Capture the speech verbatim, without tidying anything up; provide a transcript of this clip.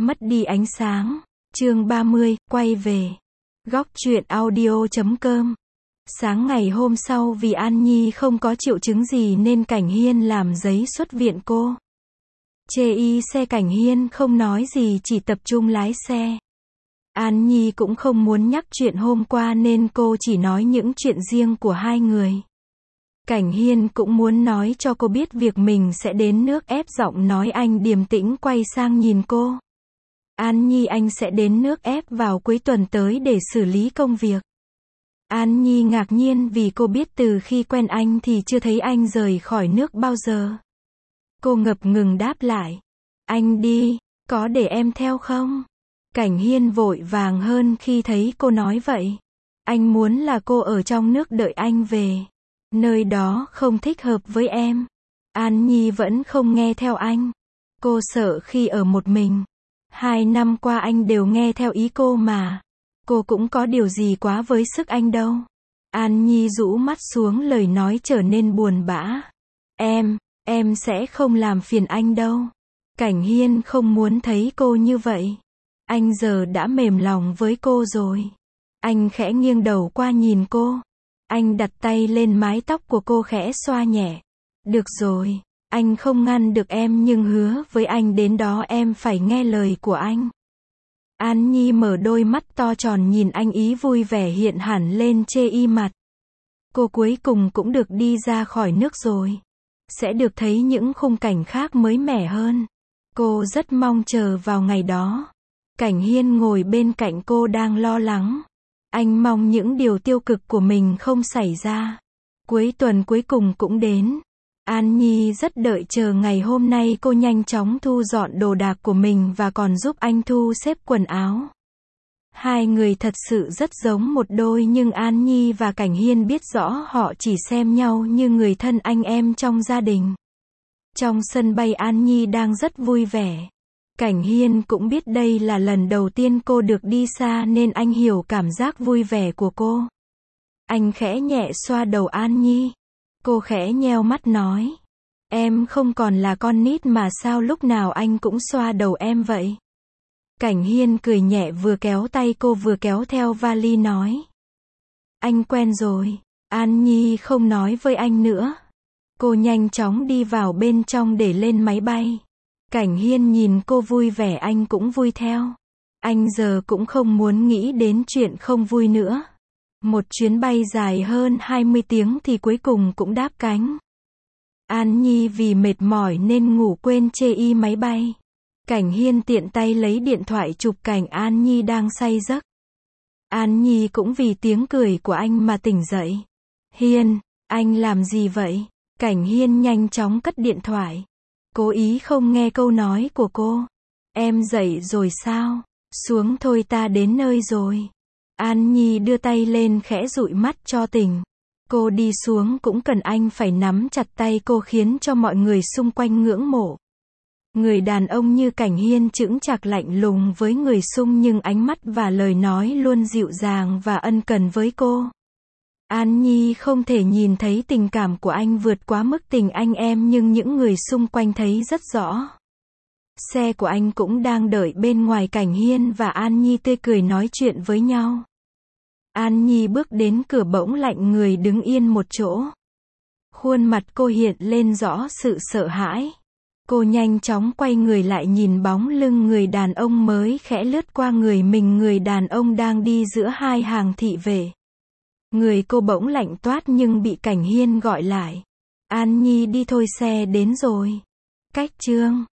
Mất đi ánh sáng. Chương ba mươi, quay về. Góc truyện audio chấm com. Sáng ngày hôm sau vì An Nhi không có triệu chứng gì nên Cảnh Hiên làm giấy xuất viện cô. Chê y xe Cảnh Hiên không nói gì chỉ tập trung lái xe. An Nhi cũng không muốn nhắc chuyện hôm qua nên cô chỉ nói những chuyện riêng của hai người. Cảnh Hiên cũng muốn nói cho cô biết việc mình sẽ đến nước, ép giọng nói anh điềm tĩnh quay sang nhìn cô. An Nhi, anh sẽ đến nước ép vào cuối tuần tới để xử lý công việc. An Nhi ngạc nhiên vì cô biết từ khi quen anh thì chưa thấy anh rời khỏi nước bao giờ. Cô ngập ngừng đáp lại. Anh đi, có để em theo không? Cảnh Hiên vội vàng hơn khi thấy cô nói vậy. Anh muốn là cô ở trong nước đợi anh về. Nơi đó không thích hợp với em. An Nhi vẫn không nghe theo anh. Cô sợ khi ở một mình. Hai năm qua anh đều nghe theo ý cô mà. Cô cũng có điều gì quá với sức anh đâu. An Nhi rũ mắt xuống, lời nói trở nên buồn bã. Em, em sẽ không làm phiền anh đâu. Cảnh Hiên không muốn thấy cô như vậy. Anh giờ đã mềm lòng với cô rồi. Anh khẽ nghiêng đầu qua nhìn cô. Anh đặt tay lên mái tóc của cô khẽ xoa nhẹ. Được rồi, anh không ngăn được em nhưng hứa với anh đến đó em phải nghe lời của anh. An Nhi mở đôi mắt to tròn nhìn anh, ý vui vẻ hiện hẳn lên chê y mặt. Cô cuối cùng cũng được đi ra khỏi nước rồi. Sẽ được thấy những khung cảnh khác mới mẻ hơn. Cô rất mong chờ vào ngày đó. Cảnh Hiên ngồi bên cạnh cô đang lo lắng. Anh mong những điều tiêu cực của mình không xảy ra. Cuối tuần cuối cùng cũng đến. An Nhi rất đợi chờ ngày hôm nay. Cô nhanh chóng thu dọn đồ đạc của mình và còn giúp anh thu xếp quần áo. Hai người thật sự rất giống một đôi nhưng An Nhi và Cảnh Hiên biết rõ họ chỉ xem nhau như người thân anh em trong gia đình. Trong sân bay An Nhi đang rất vui vẻ. Cảnh Hiên cũng biết đây là lần đầu tiên cô được đi xa nên anh hiểu cảm giác vui vẻ của cô. Anh khẽ nhẹ xoa đầu An Nhi. Cô khẽ nheo mắt nói. Em không còn là con nít mà sao lúc nào anh cũng xoa đầu em vậy? Cảnh Hiên cười nhẹ, vừa kéo tay cô vừa kéo theo vali nói. Anh quen rồi. An Nhi không nói với anh nữa. Cô nhanh chóng đi vào bên trong để lên máy bay. Cảnh Hiên nhìn cô vui vẻ, anh cũng vui theo. Anh giờ cũng không muốn nghĩ đến chuyện không vui nữa. Một chuyến bay dài hơn hai mươi tiếng thì cuối cùng cũng đáp cánh. An Nhi vì mệt mỏi nên ngủ quên chê y máy bay. Cảnh Hiên tiện tay lấy điện thoại chụp cảnh An Nhi đang say giấc. An Nhi cũng vì tiếng cười của anh mà tỉnh dậy. Hiên, anh làm gì vậy? Cảnh Hiên nhanh chóng cất điện thoại. Cố ý không nghe câu nói của cô. Em dậy rồi sao? Xuống thôi, ta đến nơi rồi. An Nhi đưa tay lên khẽ dụi mắt cho tỉnh. Cô đi xuống cũng cần anh phải nắm chặt tay cô khiến cho mọi người xung quanh ngưỡng mộ. Người đàn ông như Cảnh Hiên chững chạc lạnh lùng với người xung nhưng ánh mắt và lời nói luôn dịu dàng và ân cần với cô. An Nhi không thể nhìn thấy tình cảm của anh vượt quá mức tình anh em nhưng những người xung quanh thấy rất rõ. Xe của anh cũng đang đợi bên ngoài. Cảnh Hiên và An Nhi tươi cười nói chuyện với nhau. An Nhi bước đến cửa bỗng lạnh người đứng yên một chỗ. Khuôn mặt cô hiện lên rõ sự sợ hãi. Cô nhanh chóng quay người lại nhìn bóng lưng người đàn ông mới khẽ lướt qua người mình. Người đàn ông đang đi giữa hai hàng thị vệ. Người cô bỗng lạnh toát nhưng bị Cảnh Hiên gọi lại. An Nhi đi thôi, xe đến rồi. Cách chương